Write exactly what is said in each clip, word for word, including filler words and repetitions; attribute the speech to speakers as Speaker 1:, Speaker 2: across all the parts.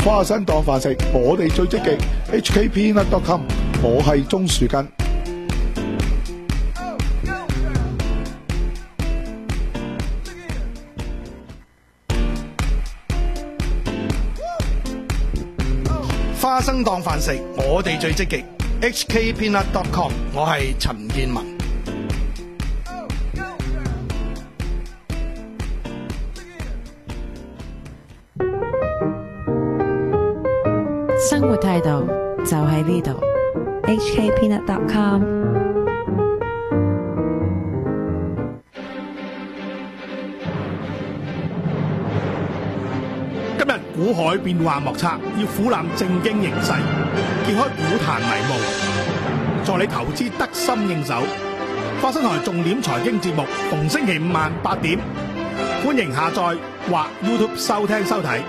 Speaker 1: 花生當飯食，我哋最積極。H K Peanut dot com， 我係鍾樹根。
Speaker 2: 花生當飯食，我哋最積極。H K Peanut dot com， 我係陳建文。
Speaker 3: 生活態度就喺呢度。
Speaker 4: H K Peanut dot com。
Speaker 2: 今日股海變幻莫測，要俯瞰正經形勢，揭開股壇迷霧，助你投資得心應手。花生台重點財經節目，逢星期五晚八點，歡迎下載或 YouTube 收聽收睇。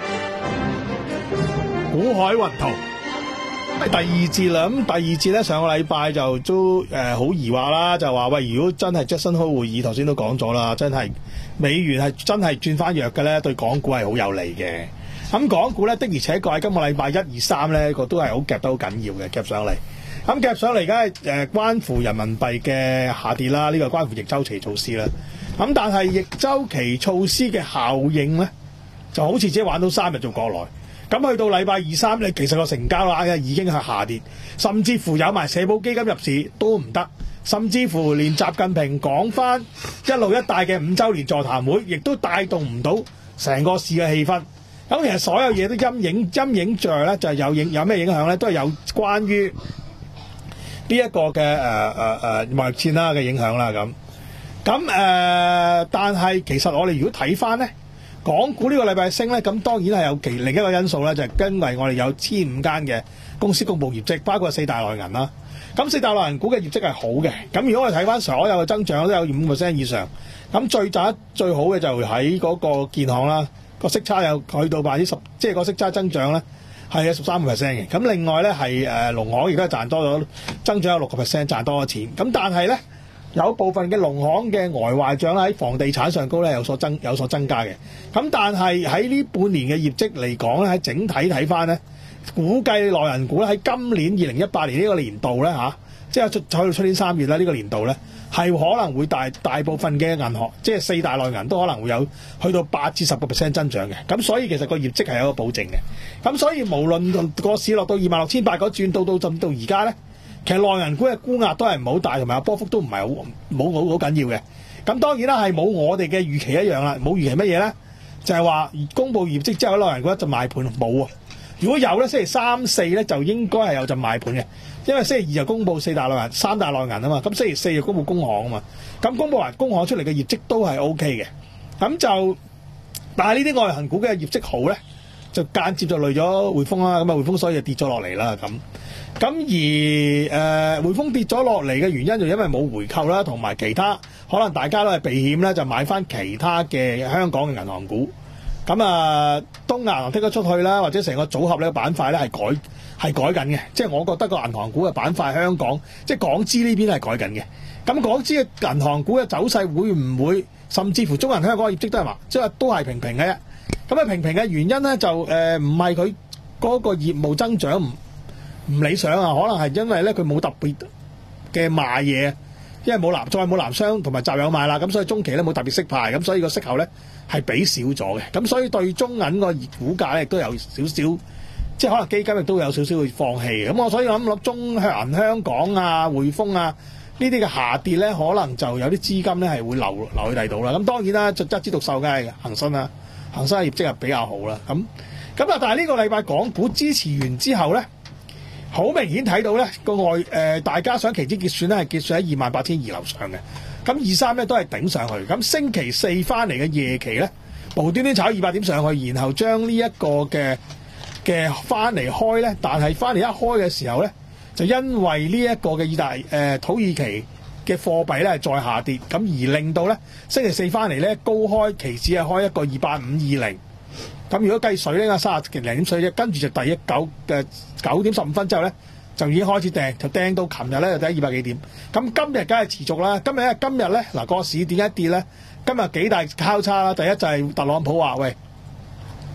Speaker 2: 股海雲圖第二節啦，咁第二節咧上個禮拜就都誒好疑惑啦，就話喂，如果真係 Jackson Hole 會議，頭先都講咗啦，真係美元係真係轉翻弱嘅咧，對港股係好有利嘅。咁港股咧的而且確喺今個禮拜一二三咧個都係好夾得好緊要嘅，夾上嚟。咁夾上嚟而家係誒關乎人民幣嘅下跌啦，呢個關乎逆周期措施啦。咁但係逆周期措施嘅效應咧，就好似只玩到三日就過來。咁去到禮拜二三咧，其實個成交額已經係下跌，甚至乎有埋社保基金入市都唔得，甚至乎連習近平講翻一路一帶嘅五週年座談會，亦都帶動唔到成個市嘅氣氛。咁其實所有嘢都陰影陰影著咧，就係有影有咩影響咧，都係有關於呢一個嘅誒誒誒貿易戰啦嘅影響啦咁。咁誒、呃，但係其實我哋如果睇翻咧，港股呢個禮拜升咧，咁當然係有其另一個因素咧，就係、是、因為我哋有千五間嘅公司公佈業績，包括四大內銀啦。咁四大內銀股嘅業績係好嘅。咁如果我哋睇翻所有嘅增長都有五 percent 以上，咁最賺得最好嘅就喺嗰個建行啦，個息差有去到百分之十，即係個息差增長咧係有十三個 percent 嘅。咁另外咧係誒農行而家賺多咗，增長有六個 percent， 賺多咗錢。咁但係咧，有部分嘅農行嘅呆壞帳喺房地產上高咧有所增有所增加嘅，咁但係喺呢半年嘅業績嚟講咧，喺整體睇翻咧，估計內銀股咧喺今年二零一八年呢個年度咧嚇，即係去到出年三月啦，呢個年度咧係可能會大大部分嘅銀行，即係四大內銀都可能會有去到八至十個 percent 增長嘅，咁所以其實個業績係有一個保證嘅，咁所以無論個市落到二萬六千八嗰轉到到到而家咧。其實內銀股嘅沽壓都係唔好大，同埋波幅都唔係好冇好好緊要嘅。咁當然啦，係冇我哋嘅預期一樣啦。冇預期乜嘢咧？就係話公佈業績之後，內銀股一陣賣盤冇啊。如果有咧，星期三四咧就應該係有陣賣盤嘅，因為星期二就公佈四大內銀、三大內銀啊嘛。咁星期四就公佈工行啊嘛。咁公佈完工行出嚟嘅業績都係 O K 嘅。咁就但係呢啲內銀股嘅業績好咧，就間接就累咗匯豐啦。咁啊匯豐所以就跌咗落嚟啦咁。咁而誒、呃、匯豐跌咗落嚟嘅原因就因為冇回購啦，同埋其他可能大家都係避險咧，就買翻其他嘅香港嘅銀行股。咁啊，東亞銀行剔咗出去啦，或者成個組合呢個板塊咧係改係改緊嘅。即係我覺得個銀行股嘅板塊香港，即係港資呢邊係改緊嘅。咁港資嘅銀行股嘅走勢會唔會甚至乎中銀香港嘅業績都係話，即係都係平平嘅啫。咁啊平平嘅原因咧就誒唔係佢嗰個業務增長唔唔理想啊，可能係因為咧佢冇特別嘅賣嘢，因為冇南再冇南商同埋集友賣啦，咁所以中期咧冇特別息派，咁所以個息口咧係比少咗嘅，咁所以對中銀個股價咧亦都有少少，即係可能基金亦都有少少會放棄嘅。咁我所以諗諗中銀香港啊、匯豐啊呢啲嘅下跌咧，可能就有啲資金咧係會流流去第度啦。咁當然啦，就一枝獨秀梗係恒生啦，恒生嘅業績係比較好啦。咁咁啊，但係呢個禮拜港股支持完之後咧，好明顯睇到咧個外誒、呃，大家想期指結算咧係結算喺二萬八千二樓上嘅，咁二三咧都係頂上去。咁星期四翻嚟嘅夜期咧，無端端炒二百點上去，然後將呢一個嘅嘅翻嚟開咧，但係翻嚟一開嘅時候咧，就因為呢一個嘅意大誒、呃、土耳其嘅貨幣咧係再下跌，咁而令到咧星期四翻嚟咧高開期指係開一個二八五二零。咁如果計水咧，三十零點水啫，跟住就第一九嘅九點十五分之後咧，就已經開始掟，就掟到琴日咧就第二百幾點。咁今日梗係持續啦。今日咧，今日咧嗱個市點解跌咧？今日幾大交叉啦。第一就係特朗普話：喂，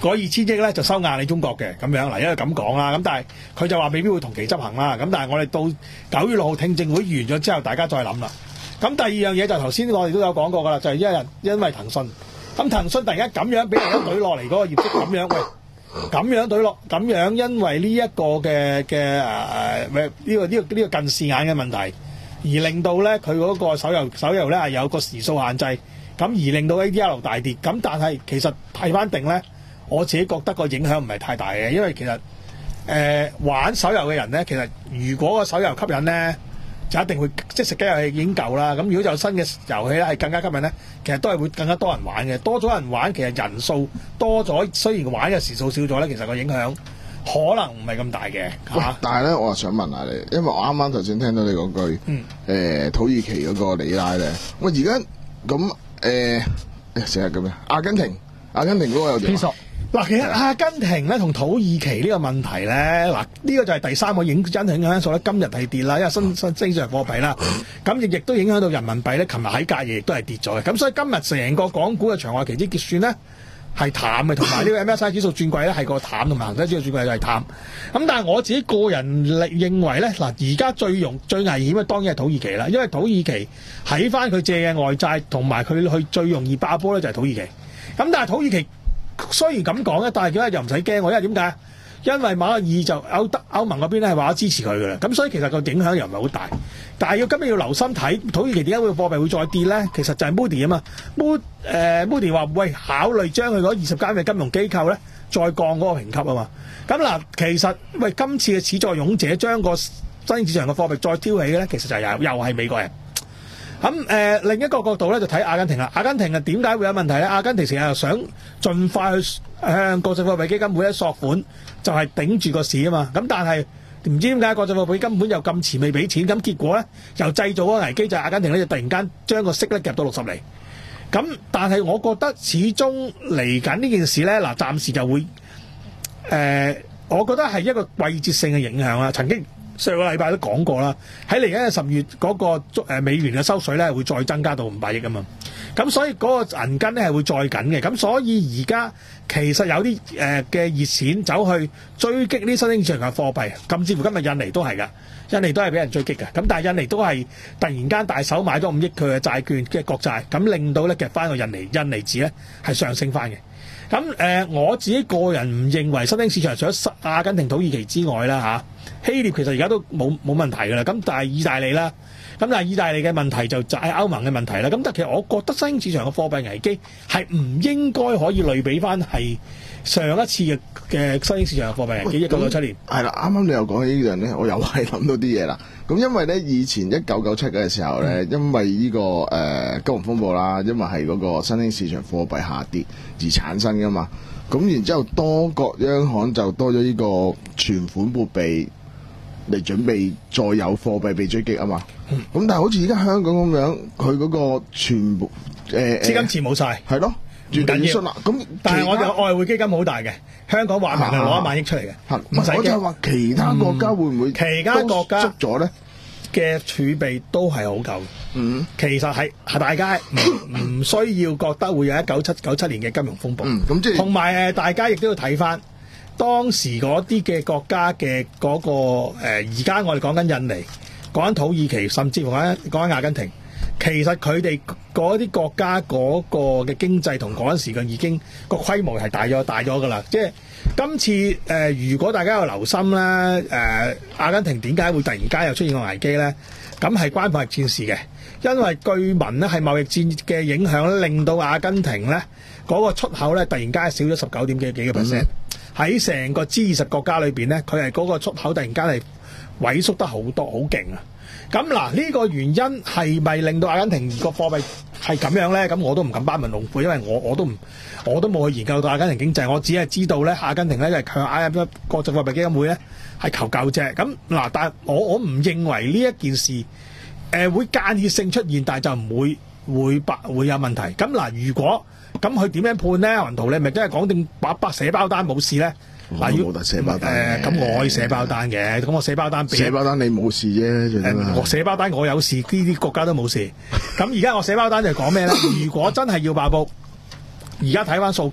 Speaker 2: 嗰二千億咧就收硬你中國嘅咁樣嗱，因為咁講啦，咁但係佢就話未必會同期執行啦。咁但係我哋到九月六號聽證會完咗之後，大家再諗啦。咁第二樣嘢就頭先我哋都有講過㗎啦，就係因為因為騰訊，咁騰訊突然間咁樣俾人一懟落嚟嗰個業績咁樣，喂咁樣懟落，咁樣因為呢一個嘅嘅誒誒呢個呢個呢個近視眼嘅問題，而令到咧佢嗰個手遊手遊咧係有個時數限制，咁而令到 A D R 大跌。咁但係其實睇翻定咧，我自己覺得個影響唔係太大嘅，因為其實誒、呃、玩手遊嘅人咧，其實如果個手遊吸引咧，就一定會即係食雞遊戲已經夠啦。咁如果有新嘅遊戲咧，係更加吸引咧，其實都係會更加多人玩嘅。多咗人玩，其實人數多咗，雖然玩嘅時數少咗咧，其實個影響可能唔係咁大嘅嚇。
Speaker 5: 但係咧，我又想問下你，因為我啱啱頭先聽到你嗰句，
Speaker 2: 嗯
Speaker 5: 誒土耳其嗰個里拉咧，喂而家咁誒誒成日咁樣，阿根廷阿根廷嗰個有點啊？
Speaker 2: 嗱，其實阿根廷咧同土耳其呢個問題咧，嗱呢個就係第三個影因影素咧。今日係跌啦，因為新新新上貨幣啦，咁亦亦都影響到人民幣咧。琴日喺隔夜亦都係跌咗嘅，咁所以今日成個港股嘅場外期指結算咧係淡嘅，同埋呢個 M S I 指數轉貴咧係個淡，同埋恒生指數轉貴就係淡。咁但係我自己個人認為咧，嗱而家最容最危險嘅當然係土耳其啦，因為土耳其喺翻佢借嘅外債同埋佢去最容易爆波咧就係土耳其。咁但係土耳其雖然咁講咧，但係點解又唔使驚喎？因為點解？因為馬克爾就歐德歐盟嗰邊咧係話支持佢嘅啦，咁所以其實個影響又唔係好大。但係要今日要留心睇土耳其點解會貨幣會再跌咧？其實就係 Moody 啊嘛，Mood 誒 Moody 話喂考慮將佢嗰二十間嘅金融機構咧再降嗰個評級啊嘛。咁嗱，其實喂今次嘅始作俑者將個新興市場嘅貨幣再挑起嘅咧，其實就係又又係美國人。咁誒、呃、另一個角度咧就睇阿根廷啦。阿根廷啊點解會有問題咧？阿根廷成日又想盡快去向國際貨幣基金會咧索款，就係頂住個市啊嘛。咁但係唔知點解國際貨幣基金會又咁遲未俾錢，咁結果咧又製造嗰個危機，就係阿根廷咧就突然間將個息咧夾到六十厘。咁但係我覺得始終嚟緊呢件事咧，嗱暫時就會誒、呃，我覺得係一個季節性嘅影響啦。曾經上個禮拜都講過啦，喺嚟緊嘅十月嗰個美元嘅收水咧會再增加到五百億啊嘛，咁所以嗰個銀根咧係會再緊嘅，咁所以而家其實有啲誒嘅熱錢走去追擊呢新興市場嘅貨幣，甚至乎今日印尼都係㗎，印尼都係俾人追擊㗎，咁但係印尼都係突然間大手買咗五億佢嘅債券嘅國債，咁令到咧夾翻個印尼印尼紙咧係上升翻嘅。咁誒、呃，我自己個人唔認為新興市場除咗阿根廷、土耳其之外啦嚇、啊，希臘其實而家都冇冇問題㗎啦。咁但係意大利啦，咁但係意大利嘅問題就就係歐盟嘅問題啦。咁但係其實我覺得新興市場嘅貨幣危機係唔應該可以類比翻係上一次嘅嘅新興市場嘅貨幣危機一九九七年。
Speaker 5: 係啦，啱啱你又講起呢樣咧，我又係諗到啲嘢啦。咁因為咧以前一九九七嘅時候咧、嗯，因為呢、這個誒、呃、金融風暴啦，因為係嗰個新興市場貨幣下跌而產生噶嘛。咁然之後多國央行就多咗呢個存款撥備嚟準備再有貨幣被追擊啊嘛。咁、嗯、但係好似而家香港咁樣，佢嗰個全部誒、呃、資
Speaker 2: 金池冇晒，
Speaker 5: 係咯。唔緊要啦，咁
Speaker 2: 但係我哋外匯基金好大嘅，香港話明係攞一萬億出嚟嘅，唔使驚。我就話
Speaker 5: 其他國家會唔會、嗯、
Speaker 2: 其他國家
Speaker 5: 捉咗咧
Speaker 2: 嘅儲備都係好夠。嗯，其實係係大家唔唔需要覺得會有一九七九七年嘅金融風暴。
Speaker 5: 嗯，咁即係
Speaker 2: 同埋誒，大家亦都要睇翻當時嗰啲嘅國家嘅嗰、嗰個誒，而家我哋講緊印尼、講緊土耳其，甚至乎講緊阿根廷。其實佢哋嗰啲國家嗰個嘅經濟同嗰陣時嘅已經個規模係大咗大咗㗎啦。即係今次誒、呃，如果大家有留心咧，誒、呃、阿根廷點解會突然間又出現個危機咧？咁係關貿易戰事嘅，因為據聞咧係貿易戰嘅影響咧，令到阿根廷咧嗰、嗰個出口咧突然間少咗十九點幾幾個 percent。喺成個 G 二十國家裏邊咧，佢係嗰個出口突然間係萎縮得好多，好勁啊！咁嗱，呢個原因係咪令到阿根廷個貨幣係咁樣咧？咁我都唔敢班門弄斧，因為我我都唔我都冇去研究到阿根廷經濟，我只係知道咧，阿根廷咧就係向 I M F 國際貨幣基金會咧係求救啫。咁嗱，但係我我唔認為呢一件事誒、呃、會間歇性出現，但係就唔會會白會有問題。咁嗱，如果咁佢點樣判咧？雲圖你咪真係講定白白寫包單冇事咧？嗱，要
Speaker 5: 冇得寫包單
Speaker 2: 誒，咁、呃、我可以寫包單嘅，咁我寫包單俾
Speaker 5: 寫包單你冇事啫、呃，
Speaker 2: 我寫包單我有事，呢啲國家都冇事。咁而家我寫包單就係講咩咧？如果真係要爆煲，而家睇翻數據咧，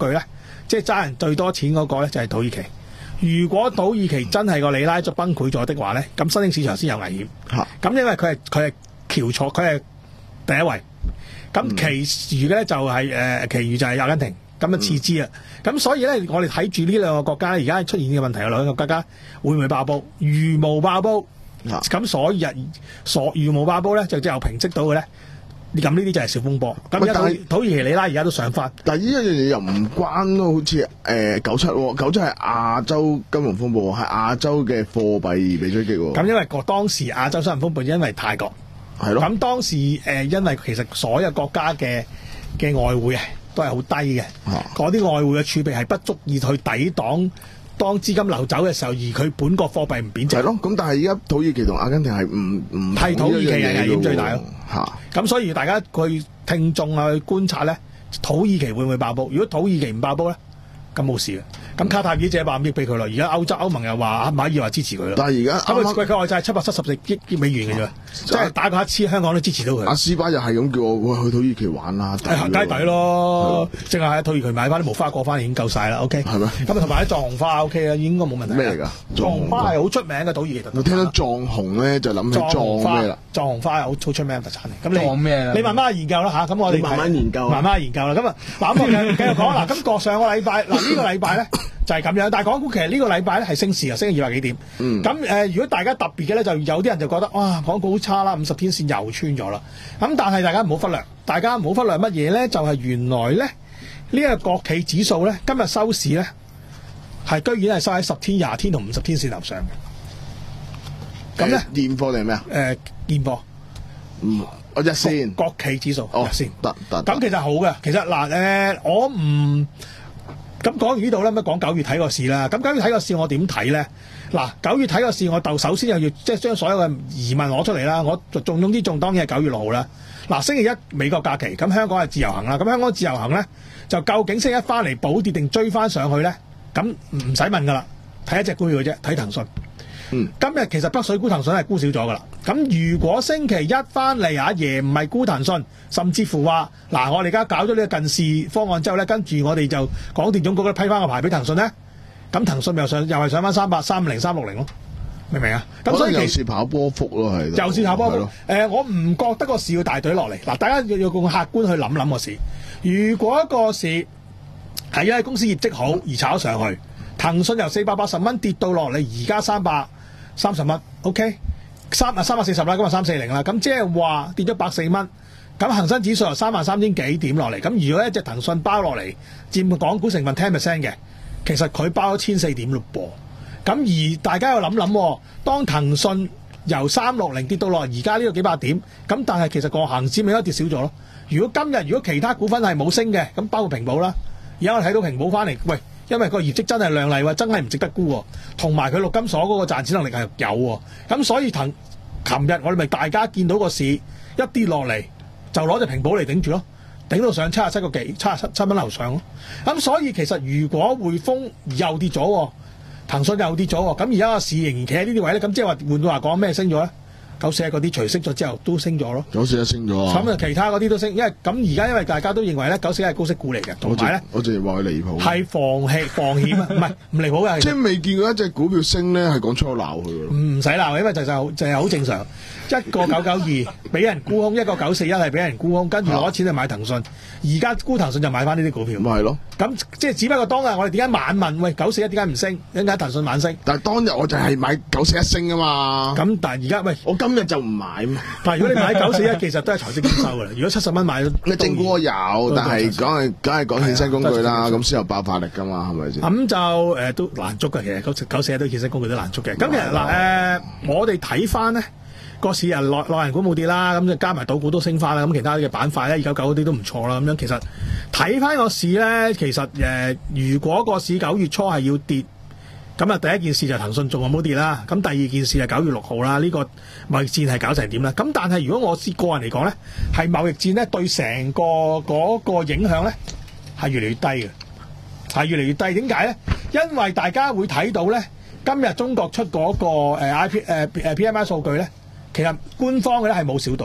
Speaker 2: 即係揸人最多錢嗰個咧就係土耳其。如果土耳其真係個里拉就崩潰咗的話咧，咁新興市場先有危險。
Speaker 5: 嚇
Speaker 2: 咁因為佢係佢係翹楚，佢係第一位。咁其餘嘅咧就係、是、誒、呃，其餘就係阿根廷。咁啊次之啊，咁、嗯、所以咧，我哋睇住呢兩個國家咧，而家出現嘅問題有兩個國家會唔會爆煲？如無爆煲，咁、啊、所以日所如無爆煲咧，就之後平息到嘅咧。咁呢啲就係小風波。咁而家土土耳其里拉而家都上翻。
Speaker 5: 但係呢一樣嘢又唔關咯，好似誒九七喎，九七係亞洲金融風暴，係亞洲嘅貨幣被追擊喎。
Speaker 2: 咁因為個當時亞洲金融風暴因為泰國
Speaker 5: 係咯。
Speaker 2: 咁當時誒、呃、因為其實所有國家嘅嘅外匯啊。都係好低嘅，嗰啲外匯嘅儲備係不足以去抵擋當資金流走嘅時候，而佢本國貨幣唔貶值。係
Speaker 5: 咯，咁但係而家土耳其同阿根廷係唔唔
Speaker 2: 係土耳其係危險最大咯。
Speaker 5: 嚇！
Speaker 2: 咁所以大家去聽眾啊去觀察咧，土耳其會唔會爆煲？如果土耳其唔爆煲咧，咁冇事嘅。咁卡塔爾借百五億俾佢咯，而家歐洲歐盟又話馬爾話支持佢咯。
Speaker 5: 但係而家
Speaker 2: 咁佢佢外債七百七十四億美元嘅啫，即係打個乞嗤，香港都支持到佢。
Speaker 5: 阿斯巴又係咁叫我喂去土耳其玩啦，
Speaker 2: 行街底咯，淨係喺土耳其買翻啲無花果翻嚟已經夠晒啦。OK，
Speaker 5: 係咩？
Speaker 2: 咁同埋啲藏紅花 OK 啦，應該冇問題。
Speaker 5: 咩嚟㗎？
Speaker 2: 藏紅花係好出名嘅土耳其特產。
Speaker 5: 我聽到藏紅咧就諗起藏咩啦？
Speaker 2: 藏紅花係好好出名嘅特產嚟。咁
Speaker 6: 藏咩？
Speaker 2: 你慢慢研究啦嚇。咁我哋
Speaker 5: 慢慢研究，
Speaker 2: 慢慢研究啦。咁啊嗱，咁我繼續講嗱。咁個上個禮拜嗱呢個禮拜咧。就係咁樣，但係港股其實呢個禮拜咧係升市啊，升咗二百幾點。咁、嗯呃、如果大家特別嘅咧，就有啲人就覺得哇，港股好差啦，五十天線又穿咗啦。咁但係大家唔好忽略，大家唔好忽略乜嘢咧？就係、是、原來咧呢一、這個國企指數咧，今日收市咧係居然係收喺十天、廿天同五十天線頭上嘅。咁咧
Speaker 5: 現貨定係咩啊？
Speaker 2: 誒現貨。
Speaker 5: 嗯，我日線
Speaker 2: 國企指數
Speaker 5: 哦，
Speaker 2: 日線
Speaker 5: 得得。
Speaker 2: 咁其實好嘅，其實嗱誒、呃，我唔。咁講完呢度咧，咁講九月睇個市啦。咁九月睇個市我點睇咧？嗱，九月睇個市我就首先又要即係將所有嘅疑問攞出嚟啦。我重中之重當然係九月六號啦。嗱，星期一美國假期，咁香港係自由行啦。咁香港自由行咧，就究竟星期一翻嚟補跌定追翻上去咧？咁唔使問噶啦，睇一隻股票嘅啫，睇騰訊。嗯，今日其實北水沽騰訊係沽少咗噶啦。咁如果星期一翻嚟阿爺唔係沽騰訊，甚至乎話嗱，我哋而家搞咗呢個近視方案之後咧，跟住我哋就廣電總局咧批翻個牌俾騰訊咧，咁騰訊又上又係上翻三百三五零三六零咯，明唔明啊？咁所以
Speaker 5: 又是跑波幅咯，係
Speaker 2: 又是跑波幅。誒、呃，我唔覺得個市要大隊落嚟。嗱，大家要要用客觀去諗諗個市。如果一個市係因為公司業績好而炒上去，騰訊由四百八十蚊跌到落嚟，而家三百三十蚊 ，OK， 三啊三百四十啦，今日三四零啦，咁即係話跌咗百四蚊。咁恒生指數由三萬三千幾點落嚟，咁如果一隻騰訊包落嚟佔港股成分 ten percent 嘅，其實佢包咗千四點咯噃。咁而大家要諗諗，當騰訊由三六零跌到落而家呢個幾百點，咁但係其實個恒指咪都跌少咗咯。如果今日如果其他股份係冇升嘅，咁包括平保啦，而家我睇到平保翻嚟，喂，因為個業績真係亮麗喎，真係唔值得沽喎，同埋佢陸金所嗰個賺錢能力係有喎，咁所以騰琴日我哋咪大家見到個市一跌落嚟，就攞隻平保嚟頂住咯，頂到上七十七個幾，七十七七蚊樓上咯。咁所以其實如果匯豐又跌咗，騰訊又跌咗，咁而家個市仍然企喺呢啲位咧，咁即係話換句話講咩升咗咧？九四一嗰啲除息咗之後都升咗咯，
Speaker 5: 九四一升咗啊！
Speaker 2: 咁啊其他嗰啲都升，因為咁而家因為大家都認為咧九四一係高息股嚟嘅，同埋咧
Speaker 5: 我淨係話佢離譜，
Speaker 2: 係防氣防險啊，唔係唔離譜嘅，
Speaker 5: 即係未見過一隻股票升咧係講粗鬧佢嘅，
Speaker 2: 唔使鬧，因為就就就係好正常。一個九九二俾人沽空，一個九四一係俾人沽空，跟住攞錢去買騰訊，而家沽騰訊就買翻呢啲股票。
Speaker 5: 咪係咯，
Speaker 2: 咁即係只不過當日我哋點解晚問喂九四一點解唔升？點解騰訊晚升？
Speaker 5: 但係當日我就係買九四一升啊嘛。
Speaker 2: 咁但係而家喂，
Speaker 5: 我今日就唔買嘛。
Speaker 2: 但係如果你買九四一，其實都係財息兼收㗎啦。如果七十蚊買，
Speaker 5: 你正股我有，但係講係梗係講衍生工具啦，咁先有爆發力㗎嘛，係咪先？
Speaker 2: 咁就誒、呃、都難捉嘅，其實九九四一都衍生工具都難捉嘅。咁其實嗱誒，我哋睇翻咧。個市啊，內內銀股冇跌啦，咁就加埋賭股都升翻啦，咁其他嘅板塊咧，二九九嗰啲都唔錯啦，咁樣其實睇翻個市咧，其實誒、呃，如果個市九月初係要跌，咁啊第一件事就騰訊仲有冇跌啦，咁第二件事係九月六號啦，呢、這個貿易戰係搞成點啦？咁但係如果我個人嚟講咧，係貿易戰咧對成個嗰個影響咧係越嚟越低嘅，係越嚟越低。點解咧？因為大家會睇到咧，今日中國出嗰個誒 I P 誒誒 P M I 數據咧。其實官方嘅咧係冇少到嘅，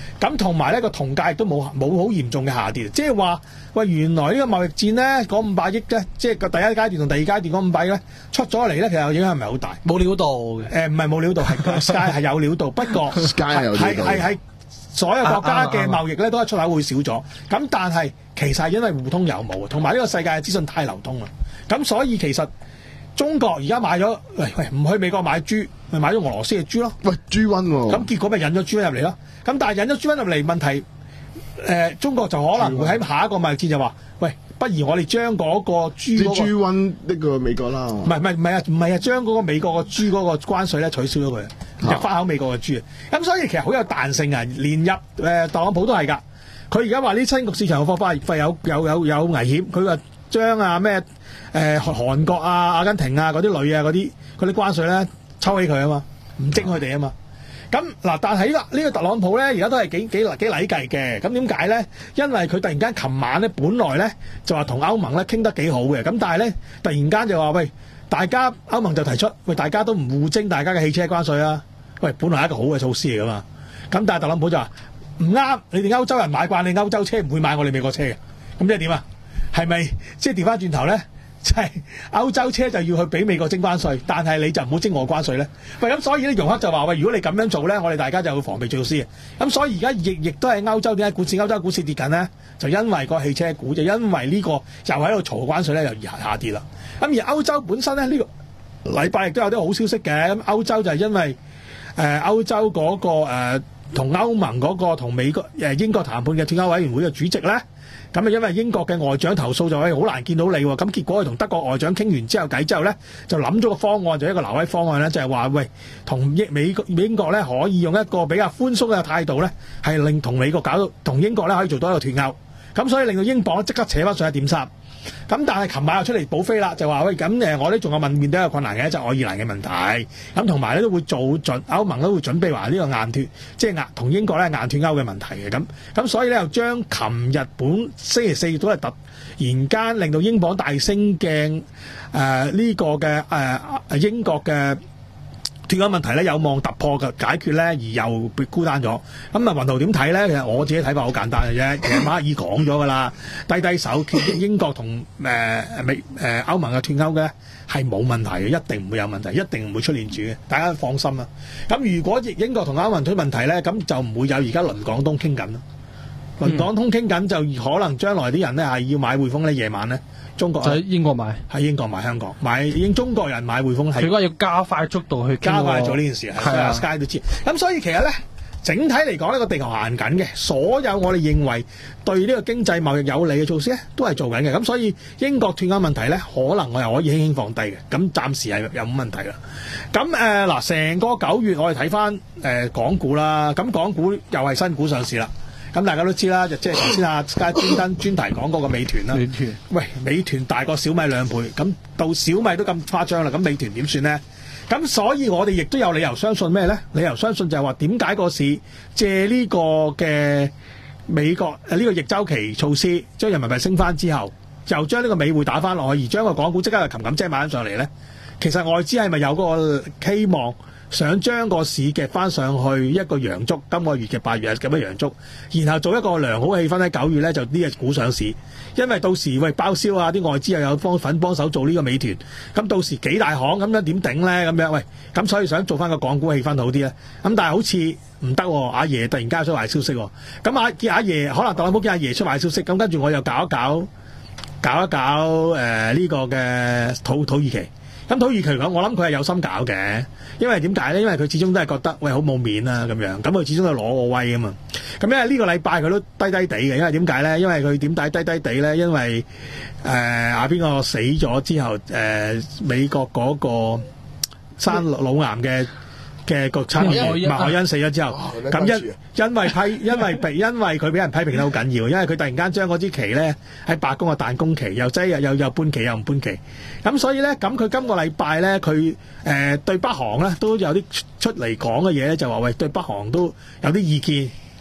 Speaker 2: 咁同埋呢個銅價亦都冇冇好嚴重嘅下跌，即係話喂原來呢個貿易戰咧嗰五百億咧，即係個第一階段同第二階段嗰五百億咧出咗嚟咧，其實影響唔係好大，
Speaker 6: 冇料到嘅。
Speaker 2: 誒唔係冇料到，係 Sky 係有料到，不過
Speaker 5: Sky 係有料到
Speaker 2: 係係所有國家嘅貿易咧都係出口會少咗，咁但係其實係因為互通有無，同埋呢個世界嘅資訊太流通啦，咁所以其實中國而家買咗，喂喂唔去美國買豬，咪買咗俄羅斯嘅豬咯。
Speaker 5: 喂，豬瘟喎。
Speaker 2: 咁結果咪引咗豬瘟入嚟咯。咁但係引咗豬瘟入嚟，問題誒、呃、中國就可能會喺下一個貿易戰就話，喂，不如我哋將嗰個豬嗰、嗰個
Speaker 5: 豬瘟呢個美國啦。唔
Speaker 2: 係唔係唔係啊，唔係啊，將嗰個美國個豬嗰個關稅咧取消咗佢，入翻口美國嘅豬啊。咁所以其實好有彈性啊，連入誒、呃、特朗普都係㗎。佢而家話呢新興市場嘅貨幣費有有有有危險，佢話將啊咩誒韓國啊、阿根廷啊嗰啲鋁啊嗰啲嗰啲關稅咧抽起佢啊嘛，唔徵佢哋啊嘛。咁嗱，但係呢個呢個特朗普咧，而家都係幾幾幾禮計嘅。咁點解咧？因為佢突然間琴晚咧，本來咧就話同歐盟咧傾得幾好嘅，咁但係咧突然間就話喂，大家歐盟就提出喂，大家都唔互徵大家嘅汽車關稅啊。喂，本來係一個好嘅措施嚟噶嘛。咁但係特朗普就話唔啱，你哋歐洲人買慣你歐洲車，唔會買我哋美國車嘅。咁即係點啊？係咪即係調翻轉頭咧？即係歐洲車就要去俾美國徵關稅，但係你就唔好徵我關稅咧。喂，咁所以咧，容克就話喂，如果你咁樣做咧，我哋大家就要防備措施。咁所以而家亦亦都係歐洲點解股市歐洲股市跌緊咧？就因為個汽車股，就因為呢個又喺度嘈關稅咧，又下跌啦。咁而歐洲本身咧呢、呢個禮拜亦都有啲好消息嘅。咁歐洲就係因為誒、呃、歐洲嗰、嗰個誒同、呃、歐盟嗰個同美國誒、呃、英國談判嘅脫歐委員會嘅主席咧。咁啊，因為英國嘅外長投訴就係好難見到你喎，咁結果佢同德國外長傾完之後偈之後咧，就諗咗個方案，就一個挪威方案咧，就係話喂，同英美國英國咧可以用一個比較寬鬆嘅態度咧，係令同美國搞到同英國咧可以做到一個脫歐，咁所以令到英鎊即刻扯翻上一點三。咁但係琴晚又出嚟補飛啦，就話喂，咁誒我哋仲有問面對一個困難嘅就係愛爾蘭嘅問題，咁同埋咧都會做盡歐盟都會準備話呢個硬脫，即係硬同英國咧硬脫歐嘅問題嘅咁，咁所以咧又將琴日本星期四都係突然間令到英鎊大升嘅誒呢個嘅誒、呃、英國嘅脫歐問題咧有望突破嘅解決咧，而又被孤單咗。咁啊，雲圖點睇咧？其實我自己睇法好簡單嘅啫。其實馬克爾講咗噶啦，低低手決英國同誒美誒歐盟嘅脫歐嘅係冇問題嘅，一定唔會有問題，一定唔會出現住嘅，大家放心啦。咁如果英國同歐盟出問題咧，咁就唔會有而家倫港通傾緊咯。倫港通傾緊就可能將來啲人咧係要買匯豐咧，夜晚咧。中國
Speaker 6: 就喺英國買，
Speaker 2: 喺英國買香港買，英中國人買匯豐係。
Speaker 6: 佢應該要加快速度去
Speaker 2: 加快做呢件事，係啊 ，Sky 都知。咁所以其實咧，整體嚟講呢個地球行緊嘅，所有我哋認為對呢個經濟貿易有利嘅措施咧，都係做緊嘅。咁所以英國脫歐問題咧，可能我又可以輕輕放低嘅。咁暫時係有冇問題啦。咁誒嗱，成個九月我哋睇翻誒港股啦，咁港股又係新股上市啦。咁大家都知啦，就即係頭先阿 Sky 專登專題講嗰個美團啦。美團，喂，美團大過小米兩倍，咁到小米都咁誇張啦，咁美團點算呢？咁所以我哋亦都有理由相信咩呢？理由相信就係話點解個市借呢個嘅美國誒呢個逆周期措施，將人民幣升翻之後，又將呢個美匯打翻落去，而將個港股即刻就擒擒即買翻上嚟呢？其實外資係咪有個希望？想將個市夾翻上去一個陽燭，今個月嘅八月咁嘅陽燭，然後做一個良好氣氛喺九月咧就呢隻股上市，因為到時喂包銷啊，啲外資又有幫粉幫手做呢個美團，咁到時幾大行咁樣點頂咧咁樣喂，咁所以想做翻個港股氣氛好啲咧，咁但係好似唔得喎，阿爺突然間出壞消息喎，咁阿見阿爺可能特朗普見阿爺出壞消息，咁跟住我又搞一搞搞一搞誒呢、呃這個嘅土土耳其。咁土耳其嚟講，我諗佢係有心搞嘅，因為點解咧？因為佢始終都係覺得喂好冇面啊咁樣，咁佢始終都攞個威啊嘛。咁因為呢個禮拜佢都低低地嘅，因為點解咧？因為佢點解低低地咧？因為誒阿邊個死咗之後，誒、呃、美國嗰個生腦癌嘅嘅國產麥凱恩死咗之後，咁、哦、因因為批因為被因為佢俾人批評得好緊要，因為佢突然間將嗰支旗咧喺白宮嘅彈弓旗又擠又又又搬旗又唔搬旗，咁所以咧咁佢今個禮拜咧佢誒對北韓咧都有啲出嚟講嘅嘢咧，就話喂對北韓都有啲意見，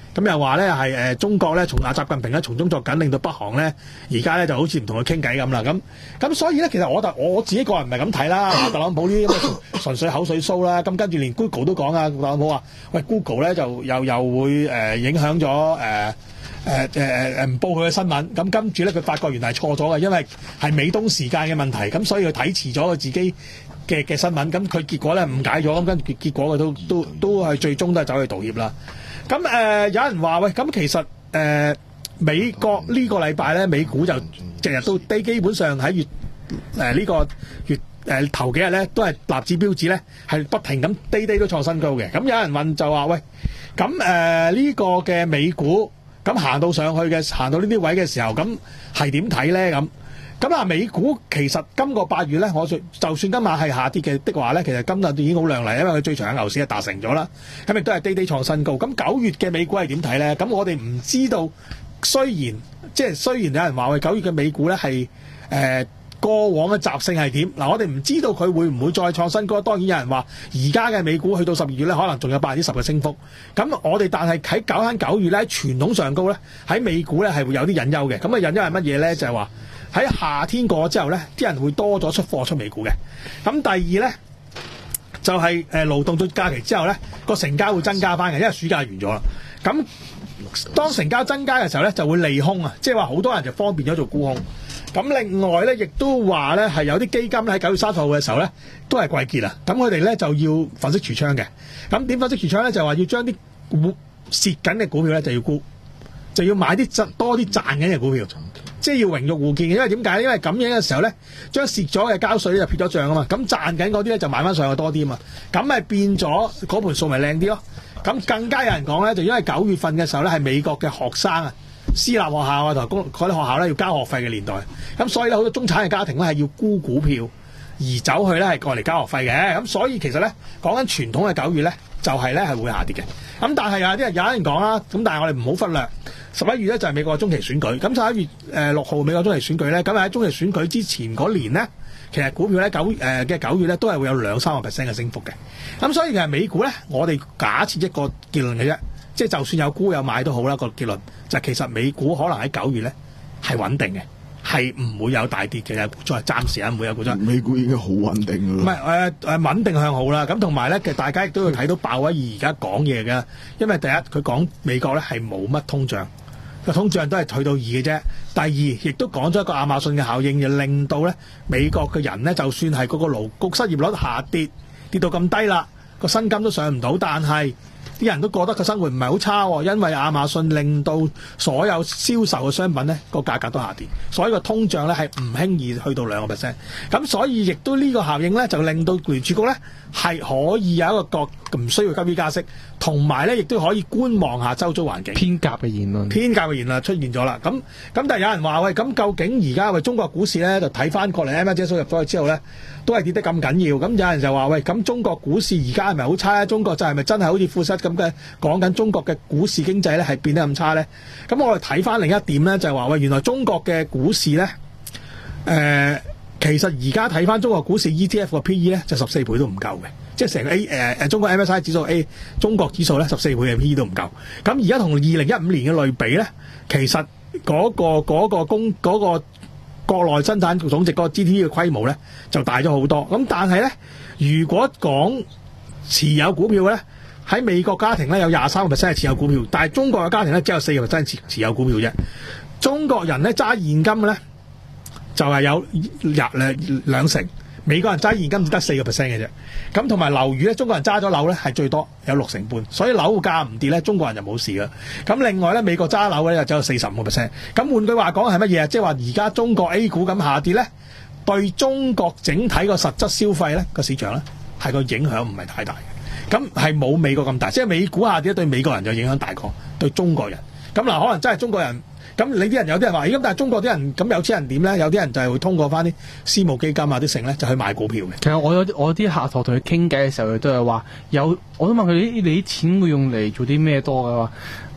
Speaker 2: 咁又話咧係誒中國咧從阿習近平咧從中作緊，令到北韓咧而家咧就好似唔同佢傾偈咁啦。咁咁所以咧，其實我就我自己個人唔係咁睇啦。特朗普呢啲咁嘅純粹口水 show 啦。咁跟住連 Google 都講啊，特朗普話：喂 ，Google 咧就又又會誒、呃、影響咗誒。呃誒誒誒誒唔報佢嘅新聞，咁跟住咧佢發覺原來係錯咗嘅，因為係美東時間嘅問題，咁所以佢睇遲咗佢自己嘅嘅新聞，咁佢結果咧誤解咗，咁跟住結果佢都都都係最終都係走去道歉啦。咁誒、呃、有人話喂，咁其實誒、呃、美國個呢個禮拜咧美股就日日都低，基本上喺月誒呢、呃這個月誒、呃、頭幾日咧都係納指標指咧係不停咁低低都創新高嘅。咁有人問就話喂，咁誒呢個嘅美股？咁行到上去嘅，行到呢啲位嘅時候，咁係點睇咧？咁咁啊，美股其實今個八月咧，我就就算今晚係下跌嘅的話咧，其實今日已經好亮麗，因為佢最長嘅牛市係達成咗啦。咁亦都係低低創新高。咁九月嘅美股係點睇咧？咁我哋唔知道。雖然即係雖然有人話喂九月嘅美股咧係誒過往嘅習性係點？嗱，我哋唔知道佢會唔會再創新高。當然有人話而家嘅美股去到十二月咧，可能仲有百分之十嘅升幅。咁我哋但係喺九喺九月咧，傳統上高咧喺美股咧係會有啲隱憂嘅。咁啊隱憂係乜嘢咧？就係話喺夏天過咗之後咧，啲人會多咗出貨出美股嘅。咁第二咧就係誒勞動節假期之後咧，個成交會增加翻嘅，因為暑假完咗啦。咁當成交增加嘅時候咧，就會利空啊，即係話好多人就方便咗做沽空。咁另外咧，亦都話咧係有啲基金咧喺九月三十號嘅時候咧，都係季結啦。咁佢哋咧就要粉飾櫥窗嘅。咁點粉飾櫥窗咧？就話要將啲股蝕緊嘅股票咧就要沽，就要買啲多啲賺緊嘅股票，即係要榮辱互見嘅。因為點解？因為咁樣嘅時候咧，將蝕咗嘅交稅咧就撇咗帳啊嘛。咁賺緊嗰啲咧就買翻上去多啲啊嘛。咁咪變咗嗰盤數咪靚啲咯。咁更加有人講咧，就因為九月份嘅時候咧係美國嘅學生啊。私立學校啊，同公嗰啲學校咧要交學費嘅年代，咁所以咧好多中產嘅家庭咧係要沽股票而走去咧係過嚟交學費嘅，咁所以其實咧講緊傳統嘅九月咧就係咧係會下跌嘅，咁但係有啲人有人講啦，咁但係我哋唔好忽略十一月咧就係美國嘅中期選舉，咁十一月誒六號美國中期選舉咧，咁喺中期選舉之前嗰年咧，其實股票咧九誒嘅九月咧都係會有兩三個 percent 嘅升幅嘅，咁所以其實美股咧我哋假設一個結論嘅啫。即係就算有沽有買都好啦，個結論就係其實美股可能喺九月咧係穩定嘅，係唔會有大跌嘅，再暫時啊唔會有股災。
Speaker 5: 美股已經好穩定㗎啦。唔
Speaker 2: 係誒誒穩定向好啦，咁同埋咧其實大家亦都要睇到鮑威爾而家講嘢嘅，因為第一佢講美國咧係冇乜通脹，個通脹都係去到二嘅啫。第二亦都講咗一個亞馬遜嘅效應，就令到咧美國嘅人咧就算係嗰個勞工失業率下跌跌到咁低啦，個薪金都上唔到，但係啲人都覺得個生活唔係好差喎，因為亞馬遜令到所有銷售嘅商品咧個價格都下跌，所以個通脹咧係唔輕易去到兩個 percent。咁所以亦都呢個效應咧就令到聯儲局咧係可以有一個個唔需要急於加息，同埋咧亦都可以觀望下周遭環境。
Speaker 6: 偏鴿嘅言論，
Speaker 2: 偏鴿嘅言論出現咗啦。咁咁但係有人話喂，咁究竟而家喂中國股市咧就睇翻過嚟 M 一指數入咗去之後咧，都係跌得咁緊要。咁有人就話喂，咁中國股市而家係咪好差咧？中國就係咪真係好似富士咁嘅講緊中國嘅股市經濟咧係變得咁差咧？咁我哋睇翻另一點咧，就係話喂，原來中國嘅股市咧，誒、呃、其實而家睇翻中國股市 E T F 個 P E 咧就十四倍都唔夠嘅，即係成個 A 誒、呃、中國 M S C I 指數 A 中國指數咧十四倍嘅 P E 都唔夠。咁而家同二零一五年嘅類比咧，其實嗰、嗰個嗰、嗰個公嗰、嗰個國內生產總值嗰個 G D P 嘅規模咧就大咗好多。咁但係咧，如果講持有股票咧，喺美國家庭咧有廿三個 percent 係持有股票，但係中國嘅家庭咧只有四個 percent 持持有股票啫。中國人咧揸現金嘅咧就係、是、有廿兩兩成，美國人揸現金只得四個 percent 嘅啫。咁同埋樓宇咧，中國人揸咗樓咧係最多有六成半，所以樓價唔跌咧，中國人就冇事噶。咁另外咧，美國揸樓咧就只有四十五個 percent。咁換句話講係乜嘢啊？即係話而家中國 A 股咁下跌咧，對中國整體個實質消費咧個市場咧係個影響唔係太大嘅。咁係冇美國咁大，即係美股下跌對美國人就影響大過對中國人。咁嗱，可能真係中國人。咁你啲人有啲人話，咁但係中國啲人咁有錢人點咧？有啲人就係會通過翻啲私募基金啊啲剩咧，就去買股票嘅。
Speaker 6: 其實我有我啲客同同佢傾偈嘅時候，佢都係話有，我都問佢：你啲錢會用嚟做啲咩多嘅？話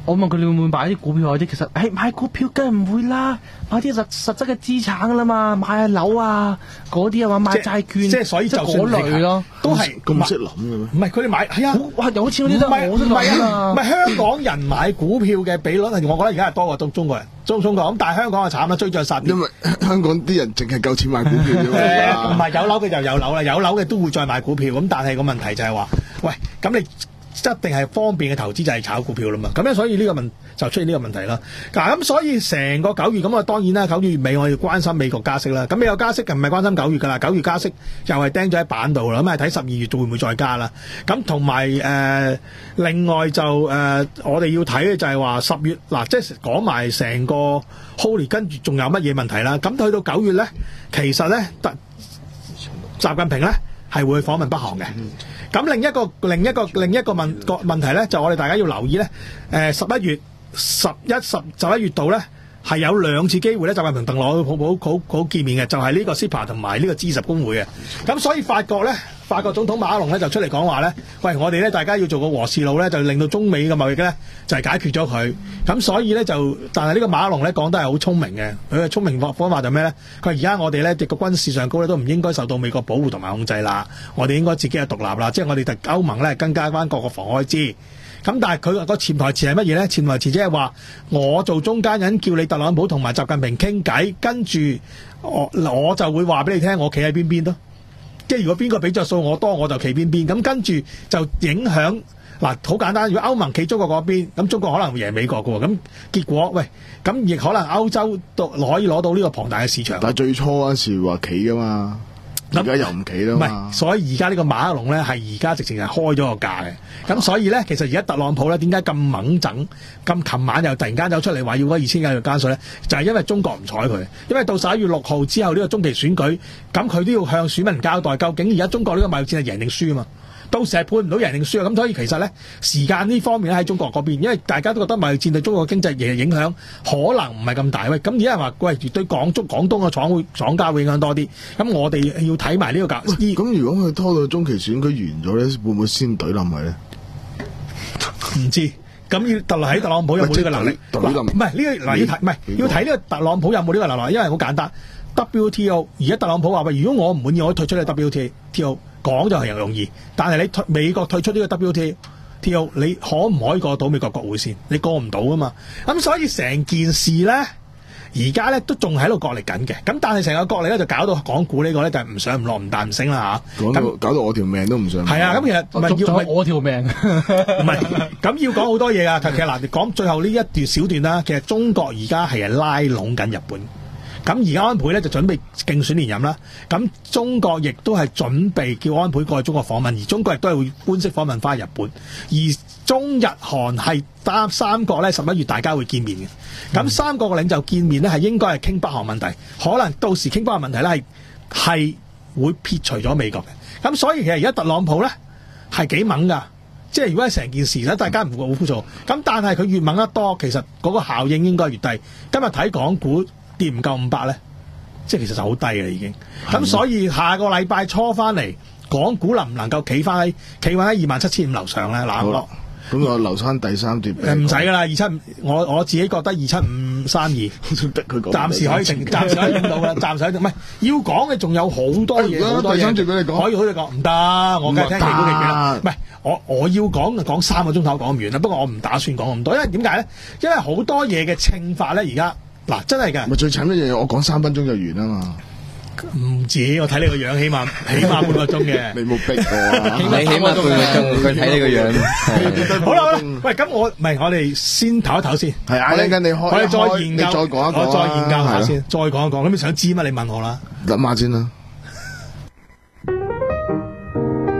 Speaker 6: 我問佢你會唔會買啲股票嗰啲，其實誒、欸、買股票梗係唔會啦，買啲實實質嘅資產噶啦嘛，買下樓啊嗰啲啊嘛，買債券，
Speaker 2: 即係所以就算
Speaker 6: 嗰類咯，
Speaker 2: 都係
Speaker 5: 咁識諗嘅咩？
Speaker 2: 唔係佢哋買係啊，
Speaker 6: 哇有錢嗰啲都
Speaker 2: 唔係
Speaker 6: 我識
Speaker 2: 唔係啊，
Speaker 6: 諗啊
Speaker 2: 唔係香港人買股票嘅比率，我覺得而家係多過中中國人，中中國咁，但係香港係慘啦，追漲殺跌。
Speaker 5: 因為香港啲人淨係夠錢買股票啫
Speaker 2: 誒唔
Speaker 5: 嘛。
Speaker 2: 係有樓嘅就有樓啦，有樓嘅都會再買股票，咁但係個問題就係話，喂，咁你一定係方便嘅投資就係炒股票啦嘛，咁樣所以呢個問就出現呢個問題啦。嗱咁所以成個九月咁啊，當然啦，九月尾我哋關心美國加息啦。咁美國加息就唔係關心九月噶啦，九月加息又係釘咗喺板度啦。咁啊睇十二月會唔會再加啦？咁同埋誒另外就誒、呃、我哋要睇嘅就係話十月嗱，即係講埋成個 Holy 跟住仲有乜嘢問題啦？咁去到九月咧，其實咧特習近平咧係會訪問北韓嘅。咁另一個另一個另一個問個問題咧，就我哋大家要留意咧。誒十一月十一十十一月度咧，係有兩次機會咧，習近平鄧朗普好好好見面嘅，就係、是、呢個 C E P A 同埋呢個 G 十工會嘅。咁所以法國咧，法國總統馬克龍咧就出嚟講話咧，喂，我哋咧大家要做個和事佬咧，就令到中美嘅貿易咧就係、是、解決咗佢。咁所以咧就，但係呢個馬克龍咧講得係好聰明嘅，佢嘅聰明方方法就咩咧？佢話而家我哋咧個軍事上高咧都唔應該受到美國保護同埋控制啦，我哋應該自己係獨立啦，即係我哋特歐盟咧增加翻各個防開支。咁但係佢個潛台詞係乜嘢咧？潛台詞即係話我做中間人，叫你特朗普同埋習近平傾偈，跟住我我就會話俾你聽，我企喺邊邊咯。即係如果邊個俾着數我多，我就企邊邊。咁跟住就影響嗱，好簡單。如果歐盟企中國嗰邊，咁中國可能會贏美國㗎喎。咁結果喂，咁亦可能歐洲都可以攞到呢個龐大嘅市場。
Speaker 5: 但係最初嗰陣時話企噶嘛，而家又唔企啦
Speaker 2: 唔
Speaker 5: 嘛。
Speaker 2: 係，所以而家呢個馬克龍咧係而家直情係開咗個價嘅。咁所以咧，其實而家特朗普咧點解咁猛整？咁琴晚又突然間走出嚟話要嗰二千億嘅加稅咧，就係、是、因為中國唔睬佢。因為到十一月六號之後呢個中期選舉，咁佢都要向選民交代，究竟而家中國呢個貿易戰係贏定輸啊嘛？到時係判唔到贏定輸啊！咁所以其實咧，時間呢方面咧喺中國嗰邊，因為大家都覺得貿易戰對中國經濟嘅影響可能唔係咁大。喂，咁而家話喂，對廣中廣東嘅廠會廠家會影響多啲。咁我哋要睇埋呢個價。
Speaker 5: 咁如果佢拖到中期選舉完咗咧，會唔會先懟冧佢咧？
Speaker 2: 唔知。咁要特喺特朗普有冇呢個能力？唔係呢個嗱，要睇唔係要睇呢個特朗普有冇呢個能力，因為好簡單。W T O 而家特朗普話喂，如果我唔滿意，我退出呢個 W T O。講就係容易，但係你退美國退出呢個 W T O， 你可唔可以過到美國國會先？你過唔到啊嘛。咁所以成件事咧，而家咧都仲喺度角力緊嘅。咁但係成個角力咧就搞到港股呢個咧就係唔上唔落唔彈唔升啦嚇。
Speaker 5: 講到搞到我條命都唔上。
Speaker 2: 係啊，咁其實唔係要
Speaker 6: 我條命，
Speaker 2: 唔係咁要講好多嘢啊。其實嗱，講最後呢一段小段啦，其實中國而家係拉攏緊日本。咁而家安倍咧就準備競選連任啦，咁中國亦都係準備叫安倍過去中國訪問，而中國亦都係會官式訪問翻日本，而中日韓係三三國咧十一月大家會見面嘅，咁、嗯、三國嘅領袖見面咧係應該係傾北韓問題，可能到時傾北韓問題咧係係會撇除咗美國嘅，咁所以其實而家特朗普咧係幾猛噶，即係如果係成件事咧大家唔會好枯燥，咁但係佢越猛得多，其實嗰個效應應該越低。今日睇港股跌唔夠五百咧，即係其實就好低嘅已經。咁所以下個禮拜初翻嚟，港股能唔能夠企翻喺企穩喺二萬七千五樓上咧？嗱，咁
Speaker 5: 咁我留翻第三段。
Speaker 2: 誒唔使噶啦，二七五，我我自己覺得二七五三二，
Speaker 5: 佢講
Speaker 2: 暫時可以停，暫時可以聽到啦，暫時可以唔係要講嘅，仲有好多嘢，好多嘢。第三段俾你講，可以好似講唔得，我梗係聽幾多幾幾啦。唔係我我要講就講三個鐘頭講唔完啦。不過我唔打算講咁多，因為點解咧？因為好多嘢嘅稱法咧，而家。嗱，真係㗎！
Speaker 5: 咪最慘一樣嘢，我講三分鐘就完啊嘛！
Speaker 2: 唔止，我睇你個樣，起碼起碼半個鐘嘅。
Speaker 5: 你冇逼我啊！
Speaker 7: 你起碼半個鐘，佢睇你個樣。
Speaker 2: 好啦，好啦，喂，咁我唔係我哋先唞一唞先。
Speaker 5: 係啊，一陣間你開，
Speaker 2: 我哋再研究，
Speaker 5: 再講一講，
Speaker 2: 我再研究下先，再講一講。咁你想知乜？你問我啦。
Speaker 5: 諗下先啦。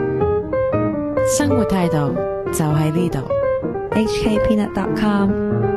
Speaker 3: 生活態度就喺呢度。
Speaker 4: H K Peanut dot com